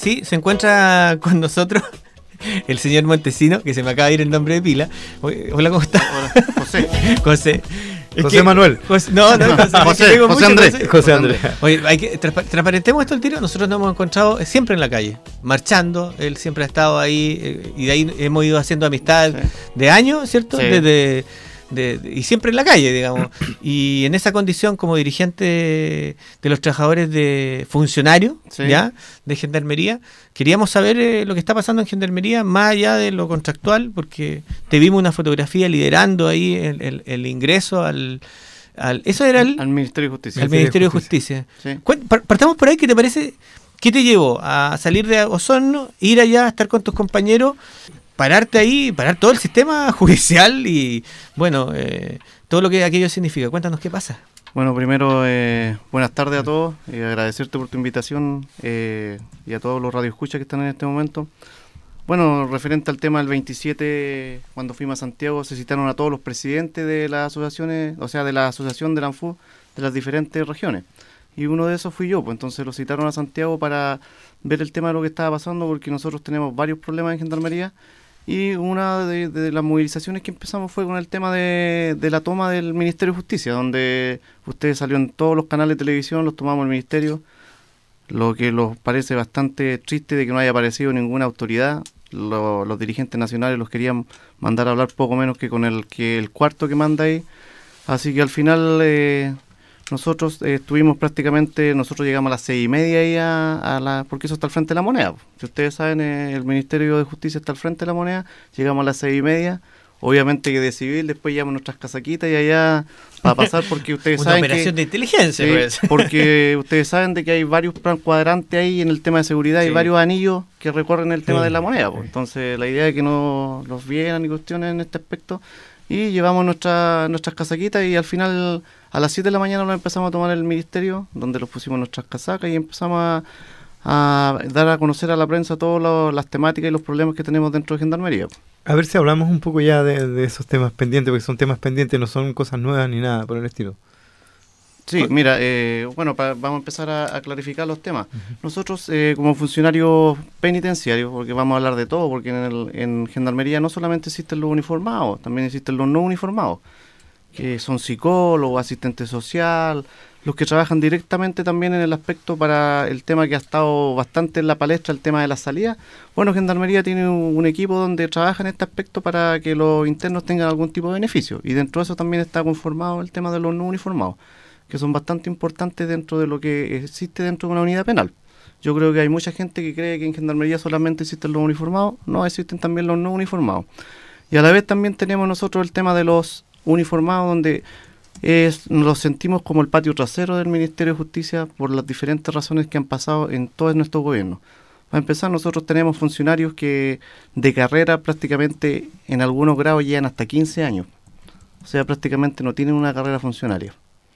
sí, se encuentra con nosotros el señor Montesino, que se me acaba de ir el nombre de pila. Hola, ¿cómo está? Hola, José. José. José Manuel. No, José Andrés. José Andrés. Oye, hay que transparentemos esto al tiro. Nosotros nos hemos encontrado siempre en la calle, marchando. Él siempre ha estado ahí y de ahí hemos ido haciendo amistad de años, ¿cierto? Sí. Y siempre en la calle, digamos. Y en esa condición, como dirigente de los trabajadores de funcionario, ¿ya? De Gendarmería, queríamos saber lo que está pasando en Gendarmería, más allá de lo contractual, porque te vimos una fotografía liderando ahí el ingreso al eso era al Ministerio de Justicia. Al Ministerio de Justicia. Sí. Partamos por ahí. ¿Qué te parece? ¿Qué te llevó a salir de Osorno, ir allá a estar con tus compañeros, pararte ahí, parar todo el sistema judicial y, bueno, todo lo que aquello significa? Cuéntanos qué pasa. Bueno, primero, buenas tardes a todos, agradecerte por tu invitación y a todos los radioescuchas que están en este momento. Bueno, referente al tema del 27, cuando fuimos a Santiago, se citaron a todos los presidentes de las asociaciones, o sea, de la asociación de la ANFU de las diferentes regiones. Y uno de esos fui yo, pues entonces lo citaron a Santiago para ver el tema de lo que estaba pasando, porque nosotros tenemos varios problemas en Gendarmería. Y una de las movilizaciones que empezamos fue con el tema de la toma del Ministerio de Justicia, donde ustedes salió en todos los canales de televisión, los tomamos el Ministerio, lo que nos parece bastante triste de que no haya aparecido ninguna autoridad. Los dirigentes nacionales los querían mandar a hablar poco menos que con el cuarto que manda ahí. Así que al final nosotros nosotros llegamos a las 6:30 ahí porque eso está al frente de la Moneda. Si ustedes saben, el Ministerio de Justicia está al frente de la Moneda, llegamos a las 6:30, obviamente que de civil, después llevamos nuestras casaquitas y allá para pasar, porque ustedes saben una operación de inteligencia, sí, pues. Porque ustedes saben de que hay varios plan cuadrantes ahí en el tema de seguridad y varios anillos que recorren el tema de la Moneda, pues. Entonces la idea es que no los vieran ni cuestiones en este aspecto, y llevamos nuestras casaquitas y al final a las 7 de la mañana nos empezamos a tomar el ministerio, donde los pusimos nuestras casacas y empezamos a dar a conocer a la prensa todas las temáticas y los problemas que tenemos dentro de Gendarmería. A ver si hablamos un poco ya de esos temas pendientes, porque son temas pendientes, no son cosas nuevas ni nada por el estilo. Sí, mira, vamos a empezar a clarificar los temas. Nosotros, como funcionarios penitenciarios, porque vamos a hablar de todo, porque en Gendarmería no solamente existen los uniformados, también existen los no uniformados, que son psicólogos, asistentes social, los que trabajan directamente también en el aspecto para el tema que ha estado bastante en la palestra, el tema de la salida. Bueno, Gendarmería tiene un equipo donde trabaja en este aspecto para que los internos tengan algún tipo de beneficio, y dentro de eso también está conformado el tema de los no uniformados, que son bastante importantes dentro de lo que existe dentro de una unidad penal. Yo creo que hay mucha gente que cree que en Gendarmería solamente existen los uniformados, no, existen también los no uniformados. Y a la vez también tenemos nosotros el tema de los uniformados, donde nos sentimos como el patio trasero del Ministerio de Justicia por las diferentes razones que han pasado en todos nuestros gobiernos. Para empezar, nosotros tenemos funcionarios que de carrera prácticamente en algunos grados llegan hasta 15 años. O sea, prácticamente no tienen una carrera funcionaria.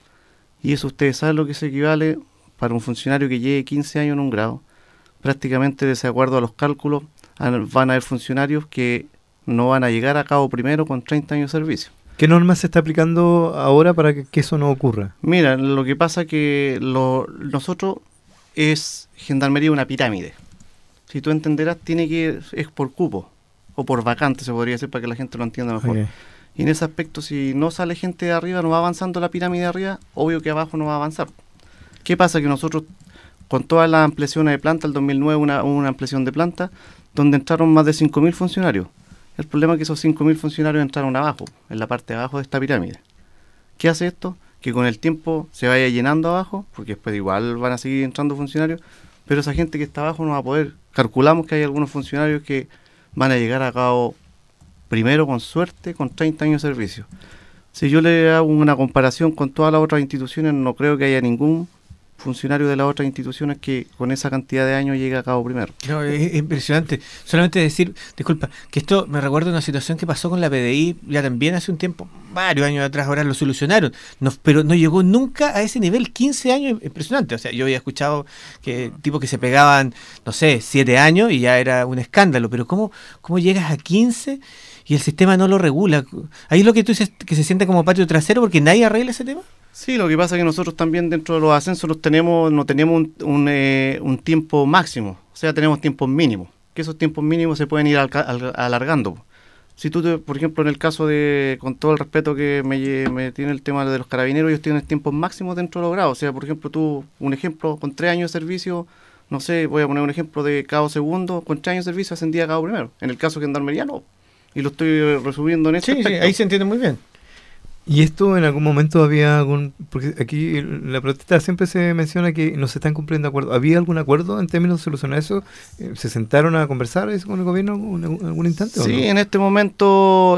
Y eso ustedes saben lo que se equivale para un funcionario que lleve 15 años en un grado. Prácticamente, de acuerdo a los cálculos, van a haber funcionarios que no van a llegar a cabo primero con 30 años de servicio. ¿Qué norma se está aplicando ahora para que eso no ocurra? Mira, lo que pasa que nosotros Gendarmería una pirámide. Si tú entenderás, es por cupo o por vacante, se podría decir, para que la gente lo entienda mejor. Okay. Y en ese aspecto, si no sale gente de arriba, no va avanzando la pirámide de arriba, obvio que abajo no va a avanzar. ¿Qué pasa? Que nosotros, con todas las ampliaciones de planta, el 2009 una ampliación de planta, donde entraron más de 5.000 funcionarios. El problema es que esos 5.000 funcionarios entraron abajo, en la parte de abajo de esta pirámide. ¿Qué hace esto? Que con el tiempo se vaya llenando abajo, porque después igual van a seguir entrando funcionarios, pero esa gente que está abajo no va a poder. Calculamos que hay algunos funcionarios que van a llegar a cabo primero, con suerte, con 30 años de servicio. Si yo le hago una comparación con todas las otras instituciones, no creo que haya ningún funcionario de las otras instituciones que con esa cantidad de años llegue a cabo primero. No, es impresionante. Solamente decir, disculpa, que esto me recuerda a una situación que pasó con la PDI ya también hace un tiempo, varios años atrás, ahora lo solucionaron, pero no llegó nunca a ese nivel, 15 años, impresionante. O sea, yo había escuchado que tipos que se pegaban, no sé, 7 años y ya era un escándalo, pero ¿cómo llegas a 15 y el sistema no lo regula? Ahí es lo que tú dices, que se siente como patio trasero porque nadie arregla ese tema. Sí, lo que pasa es que nosotros también dentro de los ascensos no tenemos un tiempo máximo. O sea, tenemos tiempos mínimos, que esos tiempos mínimos se pueden ir alargando. Si tú, por ejemplo, en el caso de, con todo el respeto que me tiene el tema de los carabineros, ellos tienen tiempos máximos dentro de los grados. O sea, por ejemplo, tú, un ejemplo, con 3 años de servicio, no sé, voy a poner un ejemplo de cabo segundo, con 3 años de servicio ascendía a cabo primero. En el caso de Gendarmería, no. Y lo estoy resumiendo en este aspecto. Sí, ahí se entiende muy bien. ¿Y esto en algún momento había algún...? Porque aquí en la protesta siempre se menciona que no se están cumpliendo acuerdos. ¿Había algún acuerdo en términos de solucionar eso? ¿Se sentaron a conversar eso con el gobierno en algún instante? Sí, ¿o no? en este momento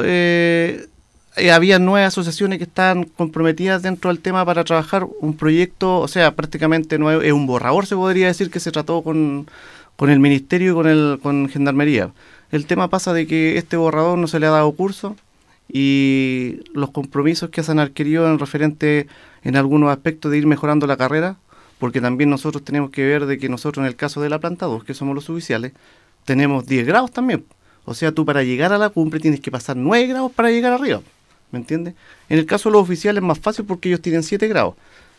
había 9 asociaciones que estaban comprometidas dentro del tema para trabajar un proyecto, o sea, prácticamente no es un borrador, se podría decir, que se trató con el Ministerio y con Gendarmería. El tema pasa de que este borrador no se le ha dado curso, y los compromisos que se han adquirido en referente en algunos aspectos de ir mejorando la carrera, porque también nosotros tenemos que ver de que nosotros en el caso de la planta 2, que somos los oficiales, tenemos 10 grados también. O sea, tú para llegar a la cumbre tienes que pasar 9 grados para llegar arriba, ¿me entiendes? En el caso de los oficiales es más fácil porque ellos tienen 7 grados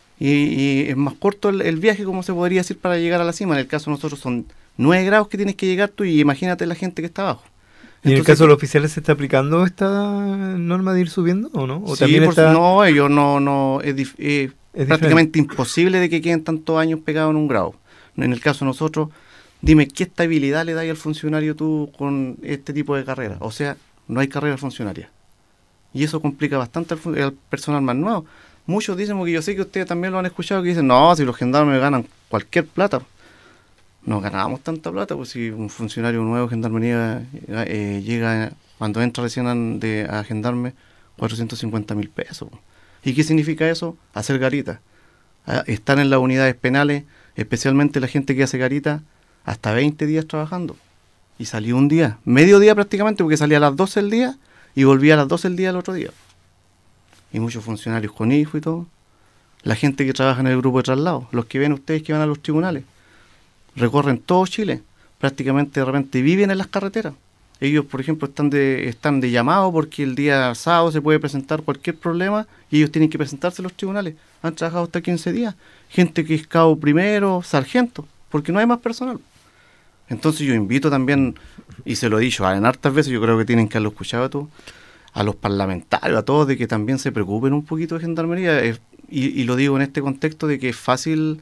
y es más corto el viaje, como se podría decir, para llegar a la cima. En el caso de nosotros son 9 grados que tienes que llegar tú, y imagínate la gente que está abajo. ¿Y en el caso de los oficiales se está aplicando esta norma de ir subiendo o no? ¿O sí, también está... no, ellos no, es prácticamente imposible de que queden tantos años pegados en un grado. En el caso de nosotros, dime, ¿qué estabilidad le das al funcionario tú con este tipo de carrera? O sea, no hay carrera funcionaria. Y eso complica bastante al personal más nuevo. Muchos dicen, porque yo sé que ustedes también lo han escuchado, que dicen, no, si los gendarmes ganan cualquier plata. No ganábamos tanta plata, pues si un funcionario nuevo de Gendarmería llega, cuando entra recién a Gendarme, 450.000 pesos. ¿Y qué significa eso? Hacer garita. Estar en las unidades penales, especialmente la gente que hace garita, hasta 20 días trabajando. Y salió un día, medio día prácticamente, porque salía a las 12 del día y volvía a las 12 del día el otro día. Y muchos funcionarios con hijos y todo. La gente que trabaja en el grupo de traslado, los que ven ustedes que van a los tribunales, recorren todo Chile, prácticamente de repente viven en las carreteras. Ellos, por ejemplo, están de llamado porque el día sábado se puede presentar cualquier problema y ellos tienen que presentarse a los tribunales. Han trabajado hasta 15 días. Gente que es cabo primero, sargento, porque no hay más personal. Entonces yo invito también, y se lo he dicho en hartas veces, yo creo que tienen que haberlo escuchado tú, a los parlamentarios, a todos, de que también se preocupen un poquito de Gendarmería. Y lo digo en este contexto de que es fácil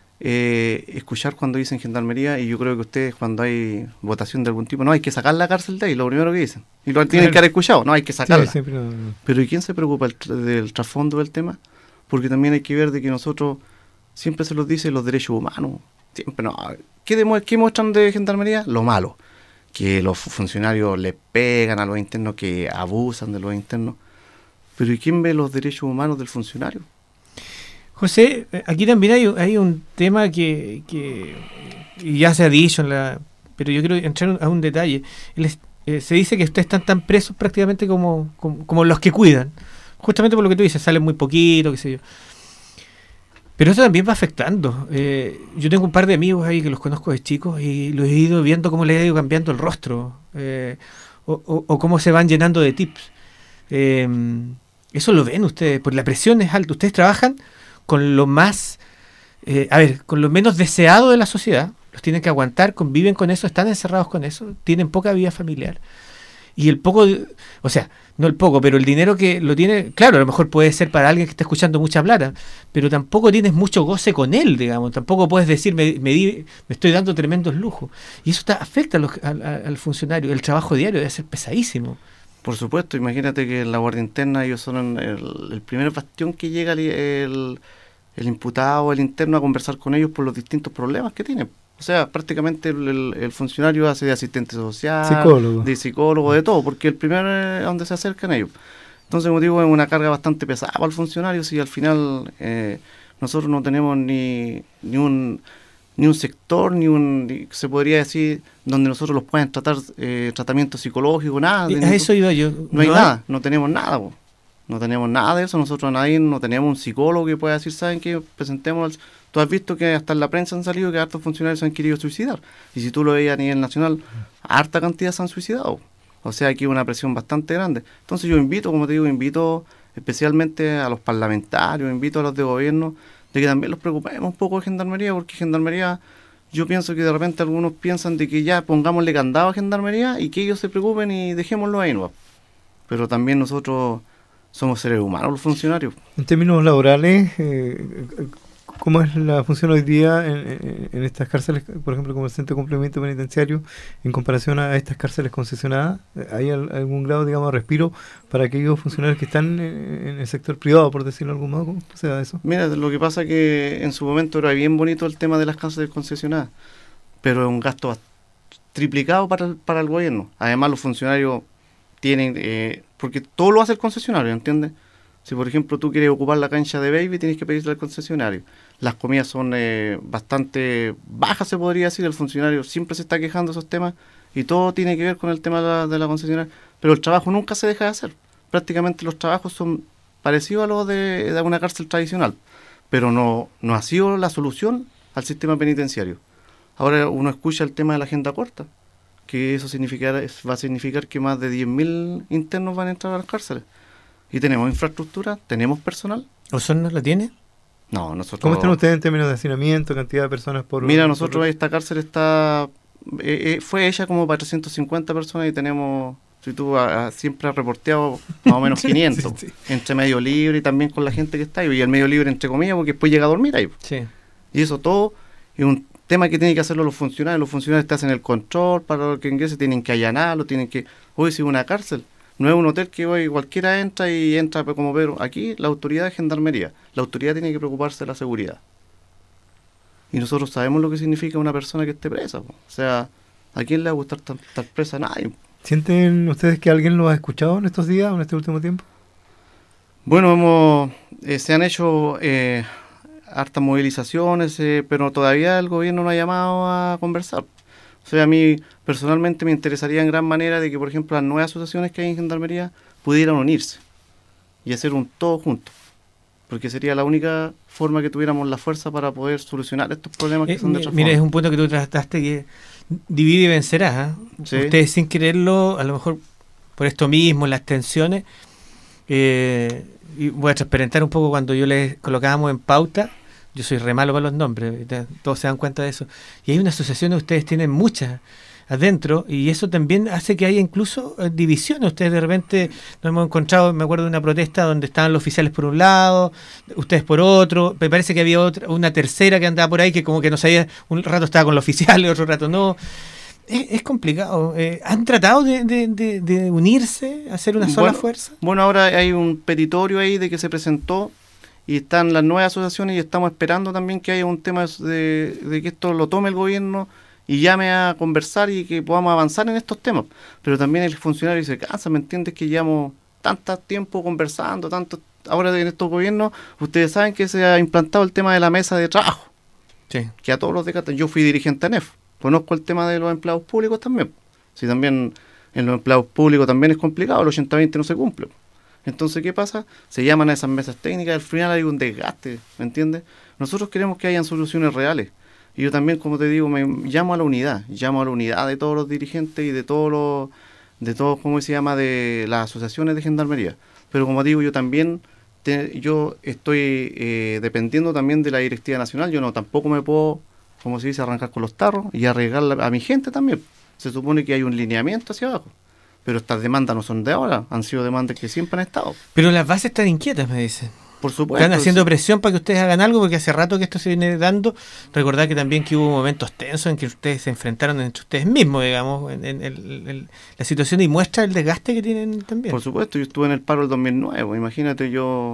escuchar cuando dicen Gendarmería, y yo creo que ustedes, cuando hay votación de algún tipo, no, hay que sacar la cárcel de ahí, lo primero que dicen, y lo tienen que haber escuchado, no, hay que sacarla. Sí, pero ¿y quién se preocupa del trasfondo del tema? Porque también hay que ver de que nosotros siempre se los dice los derechos humanos, siempre no. ¿Qué muestran de Gendarmería? Lo malo, que los funcionarios le pegan a los internos, que abusan de los internos, pero ¿y quién ve los derechos humanos del funcionario? José, aquí también hay un tema que ya se ha dicho, pero yo quiero entrar a un detalle. Se dice que ustedes están tan presos prácticamente como los que cuidan. Justamente por lo que tú dices, salen muy poquito, qué sé yo. Pero eso también va afectando. Yo tengo un par de amigos ahí que los conozco de chicos y los he ido viendo cómo les ha ido cambiando el rostro, o cómo se van llenando de tips. Eso lo ven ustedes, porque la presión es alta. Ustedes trabajan con lo más, con lo menos deseado de la sociedad, los tienen que aguantar, conviven con eso, están encerrados con eso, tienen poca vida familiar. Y el poco, o sea, no el poco, pero el dinero que lo tiene, claro, a lo mejor puede ser para alguien que está escuchando mucha plata, pero tampoco tienes mucho goce con él, digamos, tampoco puedes decir, me estoy dando tremendos lujos. Y eso afecta al funcionario, el trabajo diario debe ser pesadísimo. Por supuesto, imagínate que en la Guardia Interna ellos son el primer bastión que llega el imputado, el interno, a conversar con ellos por los distintos problemas que tienen. O sea, prácticamente el funcionario hace de asistente social, de psicólogo, de todo, porque el primer donde se acercan ellos. Entonces, como digo, es una carga bastante pesada para el funcionario, si al final nosotros no tenemos ni un sector, se podría decir, donde nosotros los puedan tratar tratamiento psicológico, nada. A eso iba yo. No hay nada, no tenemos nada, po. No tenemos nada de eso, nosotros no tenemos un psicólogo que pueda decir, ¿saben qué? Presentemos. Tú has visto que hasta en la prensa han salido que hartos funcionarios se han querido suicidar. Y si tú lo veías a nivel nacional, harta cantidad se han suicidado. O sea, aquí hay una presión bastante grande. Entonces yo como te digo, invito especialmente a los parlamentarios, invito a los de gobierno, de que también los preocupemos un poco de Gendarmería, porque Gendarmería yo pienso que de repente algunos piensan de que ya pongámosle candado a Gendarmería y que ellos se preocupen y dejémoslo ahí, ¿no? Pero también nosotros somos seres humanos, los funcionarios. En términos laborales, ¿cómo es la función hoy día en estas cárceles, por ejemplo, como el Centro de Complemento Penitenciario, en comparación a estas cárceles concesionadas? ¿Hay algún grado, digamos, de respiro para aquellos funcionarios que están en el sector privado, por decirlo de algún modo? ¿Cómo se da eso? Mira, lo que pasa es que en su momento era bien bonito el tema de las cárceles concesionadas, pero es un gasto triplicado para el gobierno. Además, los funcionarios tienen, porque todo lo hace el concesionario, ¿entiendes? Si por ejemplo tú quieres ocupar la cancha de baby, tienes que pedirle al concesionario. Las comidas son bastante bajas, se podría decir. El funcionario siempre se está quejando de esos temas y todo tiene que ver con el tema de la concesionaria. Pero el trabajo nunca se deja de hacer. Prácticamente los trabajos son parecidos a los de una cárcel tradicional, pero no ha sido la solución al sistema penitenciario. Ahora uno escucha el tema de la agenda corta, que eso va a significar que más de 10.000 internos van a entrar a las cárceles. Y tenemos infraestructura, tenemos personal. ¿Osorno la tiene? No, nosotros... ¿Cómo están ustedes en términos de hacinamiento, cantidad de personas por...? Mira, nosotros esta cárcel está... fue hecha como para 350 personas y tenemos... Si tú siempre has reporteado más o menos 500, sí. Entre medio libre y también con la gente que está ahí. Y el medio libre entre comillas porque después llega a dormir ahí. Sí. Y eso todo es un tema que tienen que hacerlo los funcionarios. Los funcionarios te hacen el control para que ingrese, tienen que allanarlo, tienen que... Hoy si una cárcel... No es un hotel que hoy cualquiera entra y entra como Pedro. Aquí la autoridad es Gendarmería. La autoridad tiene que preocuparse de la seguridad. Y nosotros sabemos lo que significa una persona que esté presa. O sea, ¿a quién le va a gustar estar presa? Nadie. ¿Sienten ustedes que alguien lo ha escuchado en estos días o en este último tiempo? Bueno, se han hecho hartas movilizaciones, pero todavía el gobierno no ha llamado a conversar. O sea, a mí personalmente me interesaría en gran manera de que, por ejemplo, las nuevas asociaciones que hay en Gendarmería pudieran unirse y hacer un todo junto, porque sería la única forma que tuviéramos la fuerza para poder solucionar estos problemas que son de otra forma. Mira, es un punto que tú trataste que divide y vencerás. ¿Sí? Ustedes sin quererlo, a lo mejor por esto mismo, las tensiones, y voy a transparentar un poco cuando yo les colocábamos en pauta. Yo soy re malo para los nombres, todos se dan cuenta de eso. Y hay una asociación que ustedes tienen muchas adentro, y eso también hace que haya incluso divisiones. Ustedes de repente nos hemos encontrado, me acuerdo de una protesta donde estaban los oficiales por un lado, ustedes por otro, me parece que había una tercera que andaba por ahí que como que no sabía, un rato estaba con los oficiales, otro rato no. Es complicado. ¿Han tratado de unirse, hacer una sola fuerza? Bueno, ahora hay un petitorio ahí de que se presentó y están las nuevas asociaciones y estamos esperando también que haya un tema de que esto lo tome el gobierno y llame a conversar y que podamos avanzar en estos temas. Pero también el funcionario se cansa, ¿me entiendes? Que llevamos tanto tiempo conversando, ahora en estos gobiernos, ustedes saben que se ha implantado el tema de la mesa de trabajo, sí, que a todos los decatan. Yo fui dirigente ANEF, conozco el tema de los empleados públicos también. Si también en los empleados públicos también es complicado, el 80-20 no se cumple. Entonces, ¿qué pasa? Se llaman a esas mesas técnicas, al final hay un desgaste, ¿me entiendes? Nosotros queremos que hayan soluciones reales. Y yo también, como te digo, me llamo a la unidad de todos los dirigentes y de todos, ¿cómo se llama?, de las asociaciones de Gendarmería. Pero como digo, yo también, yo estoy dependiendo también de la directiva nacional. Yo tampoco me puedo, como se dice, arrancar con los tarros y arriesgar a mi gente también. Se supone que hay un lineamiento hacia abajo. Pero estas demandas no son de ahora, han sido demandas que siempre han estado. Pero las bases están inquietas, me dicen. Por supuesto. Están haciendo presión para que ustedes hagan algo, porque hace rato que esto se viene dando. Recordad que también que hubo momentos tensos en que ustedes se enfrentaron entre ustedes mismos, digamos, en la situación, y muestra el desgaste que tienen también. Por supuesto, yo estuve en el paro del 2009, imagínate,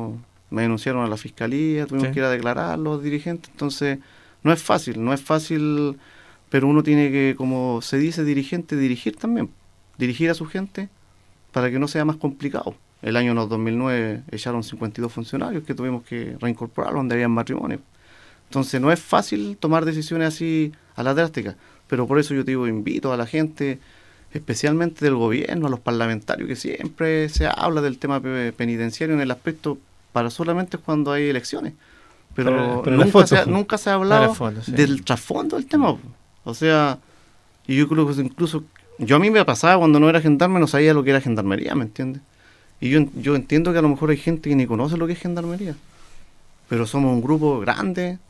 me denunciaron a la fiscalía, tuvimos que ir a declarar los dirigentes, entonces no es fácil, pero uno tiene que, como se dice, dirigir también. Dirigir a su gente para que no sea más complicado. El año 2009 echaron 52 funcionarios que tuvimos que reincorporar donde había matrimonio. Entonces no es fácil tomar decisiones así a la drástica, pero por eso yo te digo, invito a la gente, especialmente del gobierno, a los parlamentarios, que siempre se habla del tema penitenciario en el aspecto para solamente cuando hay elecciones. Pero nunca se ha hablado del trasfondo del tema. O sea, y yo creo que incluso... a mí me pasaba cuando no era gendarme, no sabía lo que era Gendarmería, ¿me entiendes? Y yo entiendo que a lo mejor hay gente que ni conoce lo que es Gendarmería. Pero somos un grupo grande,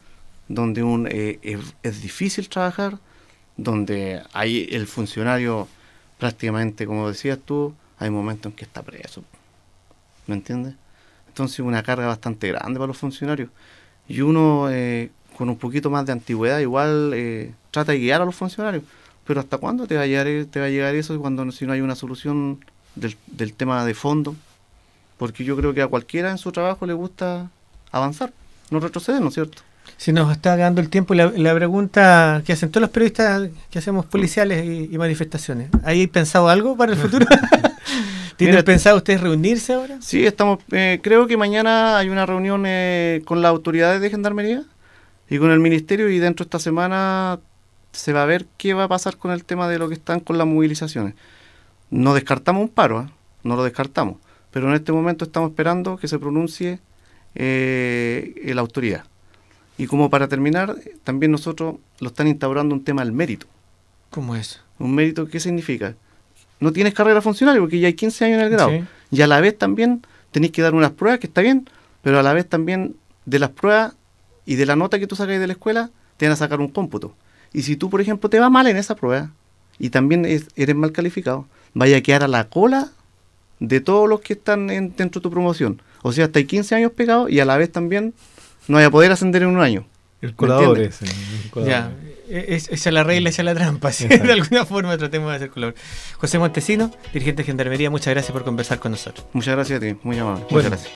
donde es difícil trabajar, donde hay el funcionario prácticamente, como decías tú, hay momentos en que está preso, ¿me entiendes? Entonces una carga bastante grande para los funcionarios, y uno con un poquito más de antigüedad igual trata de guiar a los funcionarios, pero ¿hasta cuándo te va a llegar eso si no hay una solución del tema de fondo? Porque yo creo que a cualquiera en su trabajo le gusta avanzar, no retroceder, ¿no es cierto? Si nos está dando el tiempo, la pregunta que hacen todos los periodistas que hacemos policiales y manifestaciones, ¿hay pensado algo para el futuro? ¿Tienen pensado ustedes reunirse ahora? Sí, estamos. Creo que mañana hay una reunión con las autoridades de Gendarmería y con el Ministerio, y dentro de esta semana se va a ver qué va a pasar con el tema de lo que están con las movilizaciones. No descartamos un paro, no lo descartamos, pero en este momento estamos esperando que se pronuncie la autoridad. Y como para terminar, también nosotros lo están instaurando un tema del mérito. ¿Cómo es? ¿Un mérito qué significa? No tienes carrera funcionario porque ya hay 15 años en el grado. Sí. Y a la vez también tenés que dar unas pruebas, que está bien, pero a la vez también de las pruebas y de la nota que tú sacas de la escuela, te van a sacar un cómputo. Y si tú, por ejemplo, te va mal en esa prueba y también eres mal calificado, vaya a quedar a la cola de todos los que están dentro de tu promoción. O sea, hasta hay 15 años pegados y a la vez también no vaya a poder ascender en un año. El colador ese. Ya, esa es la regla, esa es la trampa. ¿Sí? De alguna forma tratemos de hacer colador. José Montesino, dirigente de Gendarmería, muchas gracias por conversar con nosotros. Muchas gracias a ti, muy amable. Bueno, muchas gracias.